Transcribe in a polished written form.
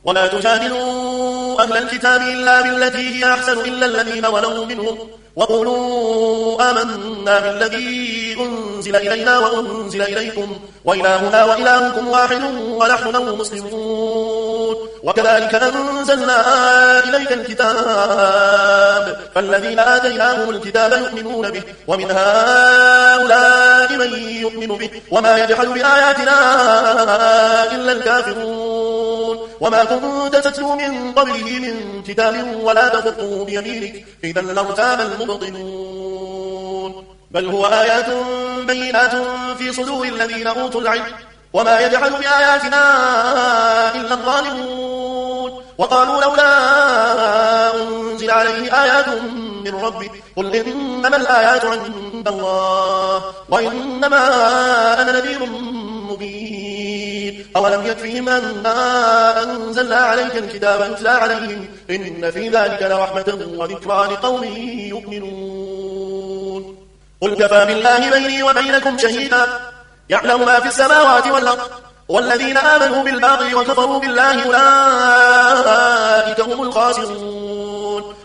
ولا تجادلوا أهل الكتاب إلا بالتي هي أحسن إلا الذين ظلموا منهم وقولوا آمنا بالذي أنزل إلينا وأنزل إليكم وإلهنا وإلهكم واحد ونحن له مسلمون. وكذلك أنزلنا إليك الكتاب فالذين آتيناهم الكتاب يؤمنون به ومن هؤلاء من يؤمن به وما يجحد بآياتنا إلا الكافرون. وما كنت تتلو من قبله من كتاب ولا تخطه بيمينك إذا لارتاب المبطلون. بل هو آيات بينات في صدور الذين أوتوا العلم وما يجحد بآياتنا إلا الظالمون. وقالوا لولا أنزل عليه آيات من ربه قل إنما الآيات عند الله وإنما أنا نذير مبين. أولم يكفهم أنا أنزلنا عليك الكتاب يتلى عليهم إن في ذلك لرحمة وذكرى لقوم يؤمنون. قل كفى بالله بيني وبينكم شهيدا يعلم ما في السماوات والأرض والذين آمنوا بالباطل وكفروا بالله أولئك هم الخاسرون.